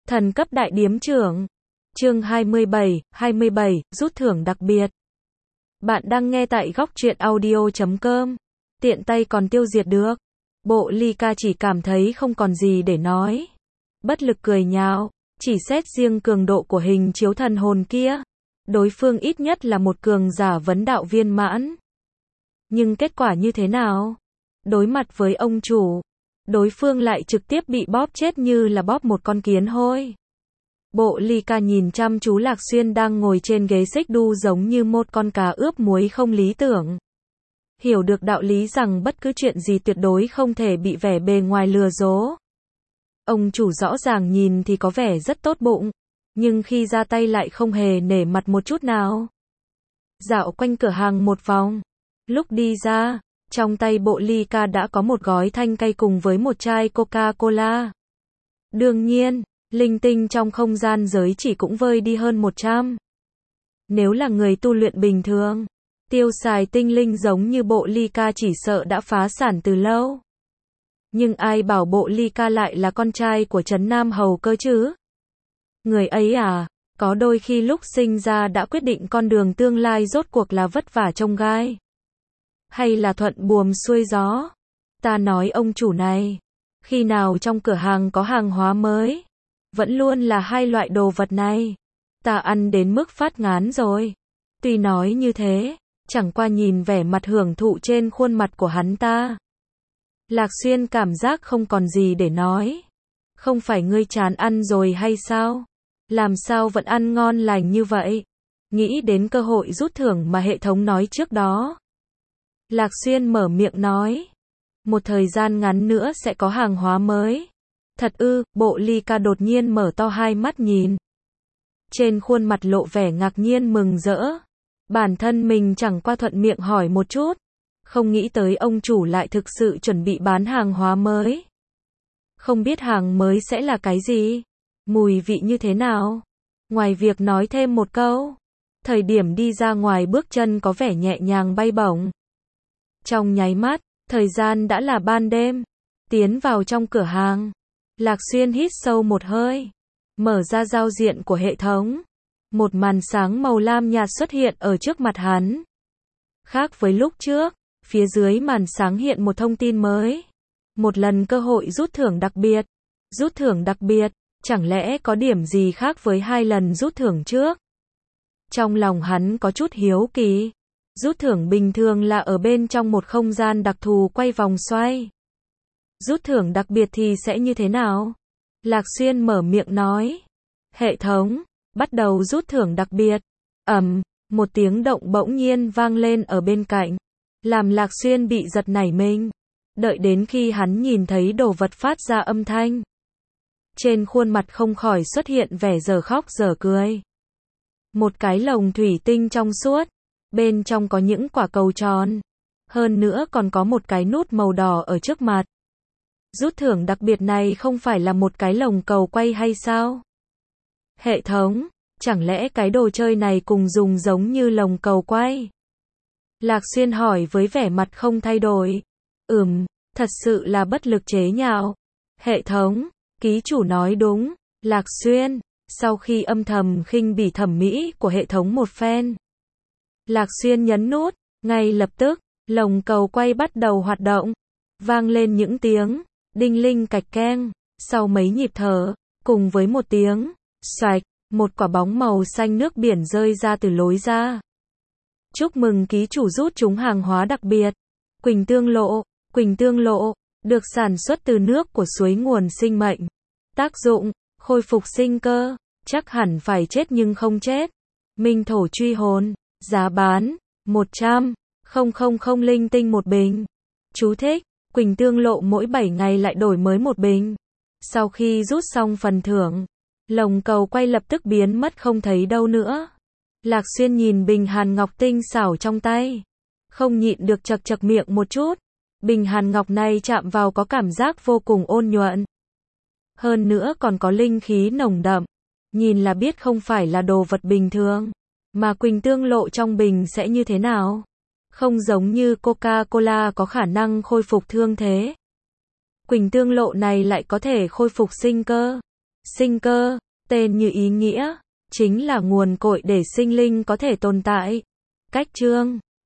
Thần cấp đại điếm trưởng. Chương 27, rút thưởng đặc biệt. Bạn đang nghe tại góc truyện audio.com. Tiện tay còn tiêu diệt được. Bộ ly ca chỉ cảm thấy không còn gì để nói. Bất lực cười nhạo. Chỉ xét riêng cường độ của hình chiếu thần hồn kia. Đối phương ít nhất là một cường giả vấn đạo viên mãn. Nhưng kết quả như thế nào? Đối mặt với ông chủ, đối phương lại trực tiếp bị bóp chết như là bóp một con kiến hôi. Bộ ly ca nhìn chăm chú Lạc Xuyên đang ngồi trên ghế xích đu giống như một con cá ướp muối không lý tưởng. Hiểu được đạo lý rằng bất cứ chuyện gì tuyệt đối không thể bị vẻ bề ngoài lừa dối. Ông chủ rõ ràng nhìn thì có vẻ rất tốt bụng, nhưng khi ra tay lại không hề nể mặt một chút nào. Dạo quanh cửa hàng một vòng, lúc đi ra, trong tay bộ ly ca đã có một gói thanh cây cùng với một chai Coca-Cola. Đương nhiên, linh tinh trong không gian giới chỉ cũng vơi đi hơn 100. Nếu là người tu luyện bình thường, tiêu xài tinh linh giống như bộ ly ca chỉ sợ đã phá sản từ lâu. Nhưng ai bảo bộ ly ca lại là con trai của Trấn Nam Hầu cơ chứ? Người ấy à, có đôi khi lúc sinh ra đã quyết định con đường tương lai rốt cuộc là vất vả trông gai. Hay là thuận buồm xuôi gió? Ta nói ông chủ này, khi nào trong cửa hàng có hàng hóa mới, vẫn luôn là hai loại đồ vật này. Ta ăn đến mức phát ngán rồi. Tuy nói như thế, chẳng qua nhìn vẻ mặt hưởng thụ trên khuôn mặt của hắn ta. Lạc Xuyên cảm giác không còn gì để nói. Không phải ngươi chán ăn rồi hay sao? Làm sao vẫn ăn ngon lành như vậy? Nghĩ đến cơ hội rút thưởng mà hệ thống nói trước đó. Lạc Xuyên mở miệng nói. Một thời gian ngắn nữa sẽ có hàng hóa mới. Thật ư? Bộ ly ca đột nhiên mở to hai mắt nhìn. Trên khuôn mặt lộ vẻ ngạc nhiên mừng rỡ. Bản thân mình chẳng qua thuận miệng hỏi một chút. Không nghĩ tới ông chủ lại thực sự chuẩn bị bán hàng hóa mới. Không biết hàng mới sẽ là cái gì? Mùi vị như thế nào? Ngoài việc nói thêm một câu, thời điểm đi ra ngoài bước chân có vẻ nhẹ nhàng bay bổng. Trong nháy mắt, thời gian đã là ban đêm. Tiến vào trong cửa hàng, Lạc Xuyên hít sâu một hơi, mở ra giao diện của hệ thống. Một màn sáng màu lam nhạt xuất hiện ở trước mặt hắn. Khác với lúc trước, phía dưới màn sáng hiện một thông tin mới. Một lần cơ hội rút thưởng đặc biệt. Rút thưởng đặc biệt, chẳng lẽ có điểm gì khác với hai lần rút thưởng trước? Trong lòng hắn có chút hiếu kỳ. Rút thưởng bình thường là ở bên trong một không gian đặc thù quay vòng xoay. Rút thưởng đặc biệt thì sẽ như thế nào? Lạc Xuyên mở miệng nói. Hệ thống, bắt đầu rút thưởng đặc biệt. Một tiếng động bỗng nhiên vang lên ở bên cạnh. Làm Lạc Xuyên bị giật nảy mình. Đợi đến khi hắn nhìn thấy đồ vật phát ra âm thanh. Trên khuôn mặt không khỏi xuất hiện vẻ dở khóc dở cười. Một cái lồng thủy tinh trong suốt. Bên trong có những quả cầu tròn. Hơn nữa còn có một cái nút màu đỏ ở trước mặt. Rút thưởng đặc biệt này không phải là một cái lồng cầu quay hay sao? Hệ thống, chẳng lẽ cái đồ chơi này cùng dùng giống như lồng cầu quay? Lạc Xuyên hỏi với vẻ mặt không thay đổi. Thật sự là bất lực chế nhạo. Hệ thống, ký chủ nói đúng. Lạc Xuyên, sau khi âm thầm khinh bỉ thẩm mỹ của hệ thống một phen, Lạc Xuyên nhấn nút, ngay lập tức, lồng cầu quay bắt đầu hoạt động. Vang lên những tiếng đinh linh cạch keng. Sau mấy nhịp thở, cùng với một tiếng xoạch, một quả bóng màu xanh nước biển rơi ra từ lối ra. Chúc mừng ký chủ rút trúng hàng hóa đặc biệt. Quỳnh tương lộ, được sản xuất từ nước của suối nguồn sinh mệnh. Tác dụng, khôi phục sinh cơ, chắc hẳn phải chết nhưng không chết. Minh thổ truy hồn, giá bán 100.000 linh tinh một bình. Chú thích, Quỳnh tương lộ mỗi 7 ngày lại đổi mới một bình. Sau khi rút xong phần thưởng, lồng cầu quay lập tức biến mất không thấy đâu nữa. Lạc Xuyên nhìn bình hàn ngọc tinh xảo trong tay, không nhịn được chật chật miệng một chút. Bình hàn ngọc này chạm vào có cảm giác vô cùng ôn nhuận. Hơn nữa còn có linh khí nồng đậm. Nhìn là biết không phải là đồ vật bình thường. Mà quỳnh tương lộ trong bình sẽ như thế nào? Không giống như Coca-Cola có khả năng khôi phục thương thế. Quỳnh tương lộ này lại có thể khôi phục sinh cơ. Sinh cơ, tên như ý nghĩa, chính là nguồn cội để sinh linh có thể tồn tại. Cách chương